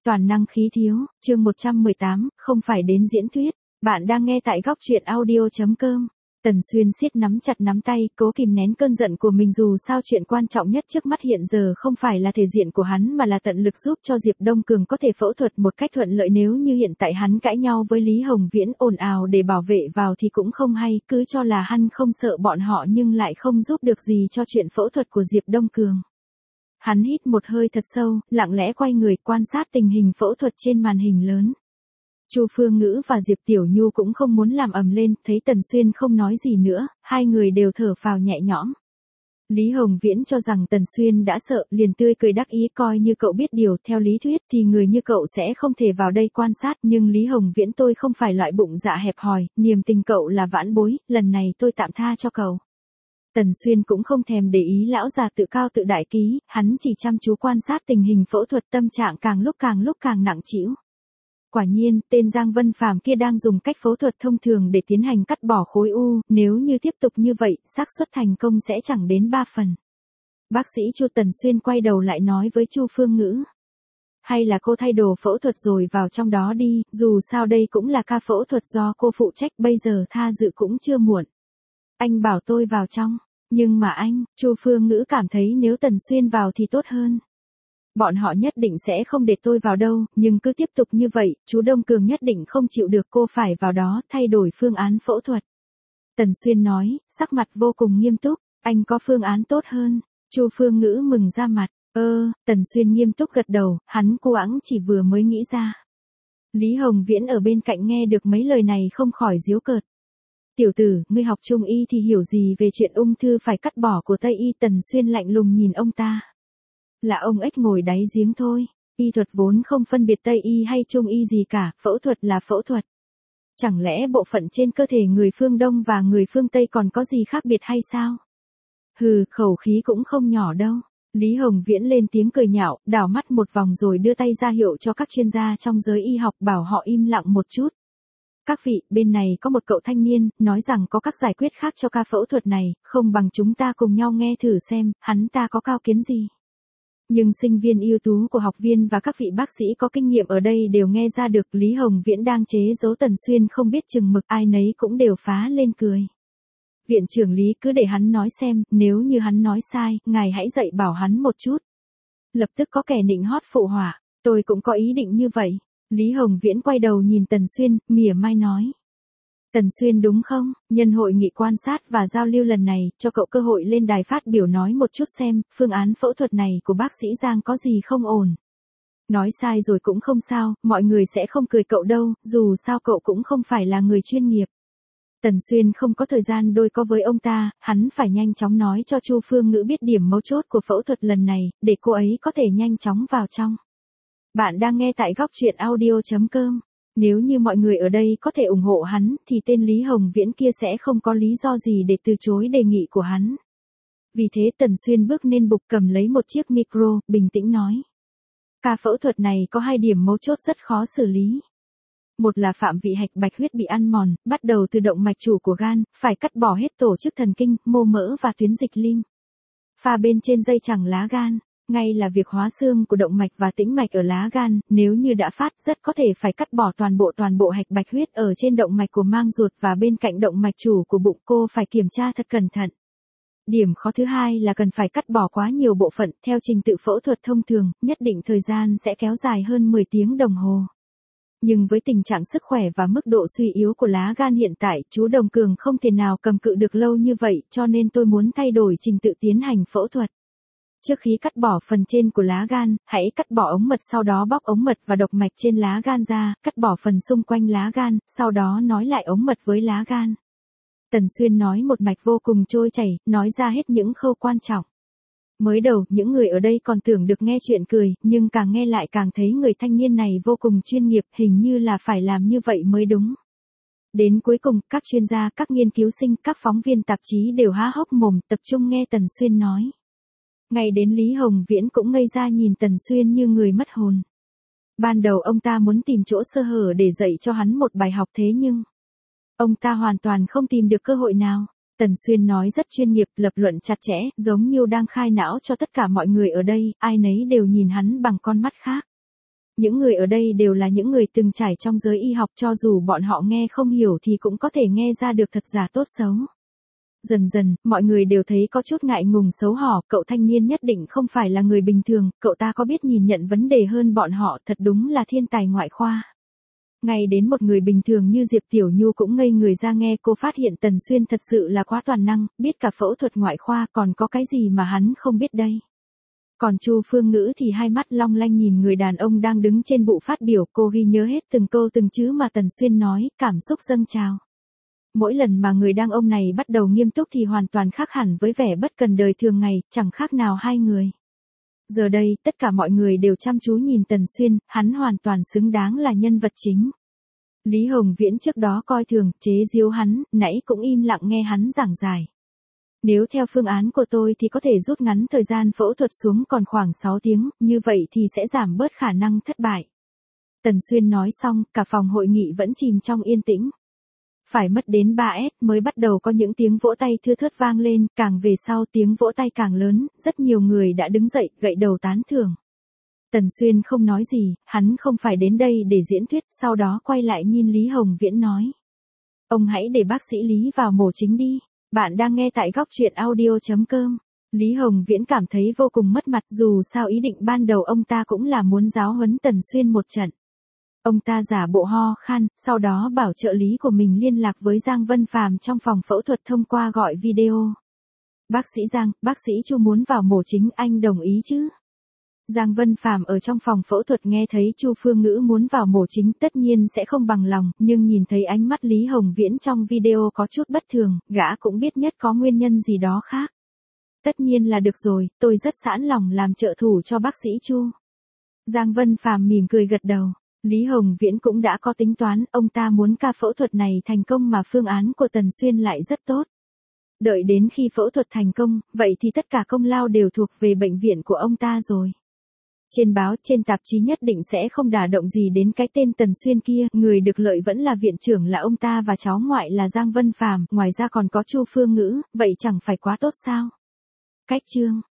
toàn năng khí thiếu, chương 118, không phải đến diễn thuyết. Bạn đang nghe tại góc truyện audio.com. Tần Xuyên siết nắm chặt nắm tay, cố kìm nén cơn giận của mình, dù sao chuyện quan trọng nhất trước mắt hiện giờ không phải là thể diện của hắn mà là tận lực giúp cho Diệp Đông Cường có thể phẫu thuật một cách thuận lợi. Nếu như hiện tại hắn cãi nhau với Lý Hồng Viễn ồn ào để bảo vệ vào thì cũng không hay, cứ cho là hắn không sợ bọn họ nhưng lại không giúp được gì cho chuyện phẫu thuật của Diệp Đông Cường. Hắn hít một hơi thật sâu, lặng lẽ quay người quan sát tình hình phẫu thuật trên màn hình lớn. Chu Phương Ngữ và Diệp Tiểu Nhu cũng không muốn làm ầm lên, thấy Tần Xuyên không nói gì nữa, hai người đều thở phào nhẹ nhõm. Lý Hồng Viễn cho rằng Tần Xuyên đã sợ, liền tươi cười đắc ý, coi như cậu biết điều, theo lý thuyết thì người như cậu sẽ không thể vào đây quan sát, nhưng Lý Hồng Viễn tôi không phải loại bụng dạ hẹp hòi, niềm tình cậu là vãn bối, lần này tôi tạm tha cho cậu. Tần Xuyên cũng không thèm để ý lão già tự cao tự đại ký, hắn chỉ chăm chú quan sát tình hình phẫu thuật, tâm trạng càng lúc càng nặng trĩu. Quả nhiên, tên Giang Vân Phàm kia đang dùng cách phẫu thuật thông thường để tiến hành cắt bỏ khối u, nếu như tiếp tục như vậy, xác suất thành công sẽ chẳng đến 3 phần. Bác sĩ Chu. Tần Xuyên quay đầu lại nói với Chu Phương Ngữ. Hay là cô thay đồ phẫu thuật rồi vào trong đó đi, dù sao đây cũng là ca phẫu thuật do cô phụ trách, bây giờ tha dự cũng chưa muộn. Anh bảo tôi vào trong, nhưng mà anh, Chu Phương Ngữ cảm thấy nếu Tần Xuyên vào thì tốt hơn. Bọn họ nhất định sẽ không để tôi vào đâu, nhưng cứ tiếp tục như vậy, chú Đông Cường nhất định không chịu được, cô phải vào đó, thay đổi phương án phẫu thuật. Tần Xuyên nói, sắc mặt vô cùng nghiêm túc, anh có phương án tốt hơn. Chu Phương Ngữ mừng ra mặt, Tần Xuyên nghiêm túc gật đầu, hắn quãng chỉ vừa mới nghĩ ra. Lý Hồng Viễn ở bên cạnh nghe được mấy lời này không khỏi giễu cợt. Tiểu tử, ngươi học trung y thì hiểu gì về chuyện ung thư phải cắt bỏ của Tây y? Tần Xuyên lạnh lùng nhìn ông ta. Là ông ếch ngồi đáy giếng thôi, y thuật vốn không phân biệt Tây y hay Trung y gì cả, phẫu thuật là phẫu thuật. Chẳng lẽ bộ phận trên cơ thể người phương Đông và người phương Tây còn có gì khác biệt hay sao? Hừ, khẩu khí cũng không nhỏ đâu. Lý Hồng Viễn lên tiếng cười nhạo, đảo mắt một vòng rồi đưa tay ra hiệu cho các chuyên gia trong giới y học, bảo họ im lặng một chút. Các vị, bên này có một cậu thanh niên, nói rằng có các giải quyết khác cho ca phẫu thuật này, không bằng chúng ta cùng nhau nghe thử xem, hắn ta có cao kiến gì. Nhưng sinh viên ưu tú của học viên và các vị bác sĩ có kinh nghiệm ở đây đều nghe ra được Lý Hồng Viễn đang chế giễu Tần Xuyên không biết chừng mực, ai nấy cũng đều phá lên cười. Viện trưởng Lý, cứ để hắn nói xem, nếu như hắn nói sai, ngài hãy dạy bảo hắn một chút. Lập tức có kẻ nịnh hót phụ họa, tôi cũng có ý định như vậy. Lý Hồng Viễn quay đầu nhìn Tần Xuyên, mỉa mai nói. Tần Xuyên đúng không, nhân hội nghị quan sát và giao lưu lần này, cho cậu cơ hội lên đài phát biểu nói một chút xem, phương án phẫu thuật này của bác sĩ Giang có gì không ổn. Nói sai rồi cũng không sao, mọi người sẽ không cười cậu đâu, dù sao cậu cũng không phải là người chuyên nghiệp. Tần Xuyên không có thời gian đôi co với ông ta, hắn phải nhanh chóng nói cho Chu Phương Ngữ biết điểm mấu chốt của phẫu thuật lần này, để cô ấy có thể nhanh chóng vào trong. Bạn đang nghe tại góc truyện audio.com. Nếu như mọi người ở đây có thể ủng hộ hắn, thì tên Lý Hồng Viễn kia sẽ không có lý do gì để từ chối đề nghị của hắn. Vì thế Tần Xuyên bước lên bục, cầm lấy một chiếc micro, bình tĩnh nói. Ca phẫu thuật này có 2 điểm mấu chốt rất khó xử lý. Một là phạm vị hạch bạch huyết bị ăn mòn, bắt đầu từ động mạch chủ của gan, phải cắt bỏ hết tổ chức thần kinh, mô mỡ và tuyến dịch lim. Pha bên trên dây chằng lá gan. Ngay là việc hóa xương của động mạch và tĩnh mạch ở lá gan, nếu như đã phát rất có thể phải cắt bỏ toàn bộ hạch bạch huyết ở trên động mạch của mang ruột và bên cạnh động mạch chủ của bụng, cô phải kiểm tra thật cẩn thận. Điểm khó thứ hai là cần phải cắt bỏ quá nhiều bộ phận, theo trình tự phẫu thuật thông thường, nhất định thời gian sẽ kéo dài hơn 10 tiếng đồng hồ. Nhưng với tình trạng sức khỏe và mức độ suy yếu của lá gan hiện tại, chú Đồng Cường không thể nào cầm cự được lâu như vậy, cho nên tôi muốn thay đổi trình tự tiến hành phẫu thuật. Trước khi cắt bỏ phần trên của lá gan, hãy cắt bỏ ống mật, sau đó bóc ống mật và độc mạch trên lá gan ra, cắt bỏ phần xung quanh lá gan, sau đó nối lại ống mật với lá gan. Tần Xuyên nói một mạch vô cùng trôi chảy, nói ra hết những khâu quan trọng. Mới đầu, những người ở đây còn tưởng được nghe chuyện cười, nhưng càng nghe lại càng thấy người thanh niên này vô cùng chuyên nghiệp, hình như là phải làm như vậy mới đúng. Đến cuối cùng, các chuyên gia, các nghiên cứu sinh, các phóng viên tạp chí đều há hốc mồm, tập trung nghe Tần Xuyên nói. Ngay đến Lý Hồng Viễn cũng ngây ra nhìn Tần Xuyên như người mất hồn. Ban đầu ông ta muốn tìm chỗ sơ hở để dạy cho hắn một bài học, thế nhưng ông ta hoàn toàn không tìm được cơ hội nào. Tần Xuyên nói rất chuyên nghiệp, lập luận chặt chẽ, giống như đang khai não cho tất cả mọi người ở đây, ai nấy đều nhìn hắn bằng con mắt khác. Những người ở đây đều là những người từng trải trong giới y học, cho dù bọn họ nghe không hiểu thì cũng có thể nghe ra được thật giả tốt xấu. Dần dần, mọi người đều thấy có chút ngại ngùng xấu hổ, cậu thanh niên nhất định không phải là người bình thường, cậu ta có biết nhìn nhận vấn đề hơn bọn họ, thật đúng là thiên tài ngoại khoa. Ngay đến một người bình thường như Diệp Tiểu Nhu cũng ngây người ra nghe cô phát hiện Tần Xuyên thật sự là quá toàn năng, biết cả phẫu thuật ngoại khoa, còn có cái gì mà hắn không biết đây. Còn Chu Phương Ngữ thì hai mắt long lanh nhìn người đàn ông đang đứng trên bục phát biểu, cô ghi nhớ hết từng câu từng chữ mà Tần Xuyên nói, cảm xúc dâng trào. Mỗi lần mà người đàn ông này bắt đầu nghiêm túc thì hoàn toàn khác hẳn với vẻ bất cần đời thường ngày, chẳng khác nào hai người. Giờ đây, tất cả mọi người đều chăm chú nhìn Tần Xuyên, hắn hoàn toàn xứng đáng là nhân vật chính. Lý Hồng Viễn trước đó coi thường, chế giễu hắn, nãy cũng im lặng nghe hắn giảng giải. Nếu theo phương án của tôi thì có thể rút ngắn thời gian phẫu thuật xuống còn khoảng 6 tiếng, như vậy thì sẽ giảm bớt khả năng thất bại. Tần Xuyên nói xong, cả phòng hội nghị vẫn chìm trong yên tĩnh. Phải mất đến 3S mới bắt đầu có những tiếng vỗ tay thưa thớt vang lên, càng về sau tiếng vỗ tay càng lớn, rất nhiều người đã đứng dậy, gậy đầu tán thưởng. Tần Xuyên không nói gì, hắn không phải đến đây để diễn thuyết, sau đó quay lại nhìn Lý Hồng Viễn nói. Ông hãy để bác sĩ Lý vào mổ chính đi, bạn đang nghe tại góc truyện audio.com. Lý Hồng Viễn cảm thấy vô cùng mất mặt, dù sao ý định ban đầu ông ta cũng là muốn giáo huấn Tần Xuyên một trận. Ông ta giả bộ ho khan, sau đó bảo trợ lý của mình liên lạc với Giang Vân Phàm trong phòng phẫu thuật thông qua gọi video. Bác sĩ Giang, bác sĩ Chu muốn vào mổ chính, anh đồng ý chứ? Giang Vân Phàm ở trong phòng phẫu thuật nghe thấy Chu Phương Ngữ muốn vào mổ chính tất nhiên sẽ không bằng lòng, nhưng nhìn thấy ánh mắt Lý Hồng Viễn trong video có chút bất thường, gã cũng biết nhất có nguyên nhân gì đó khác. Tất nhiên là được rồi, tôi rất sẵn lòng làm trợ thủ cho bác sĩ Chu. Giang Vân Phàm mỉm cười gật đầu. Lý Hồng Viễn cũng đã có tính toán, ông ta muốn ca phẫu thuật này thành công mà phương án của Tần Xuyên lại rất tốt. Đợi đến khi phẫu thuật thành công, vậy thì tất cả công lao đều thuộc về bệnh viện của ông ta rồi. Trên báo, trên tạp chí nhất định sẽ không đả động gì đến cái tên Tần Xuyên kia, người được lợi vẫn là viện trưởng là ông ta và cháu ngoại là Giang Vân Phàm, ngoài ra còn có Chu Phương Ngữ, vậy chẳng phải quá tốt sao? Cách chương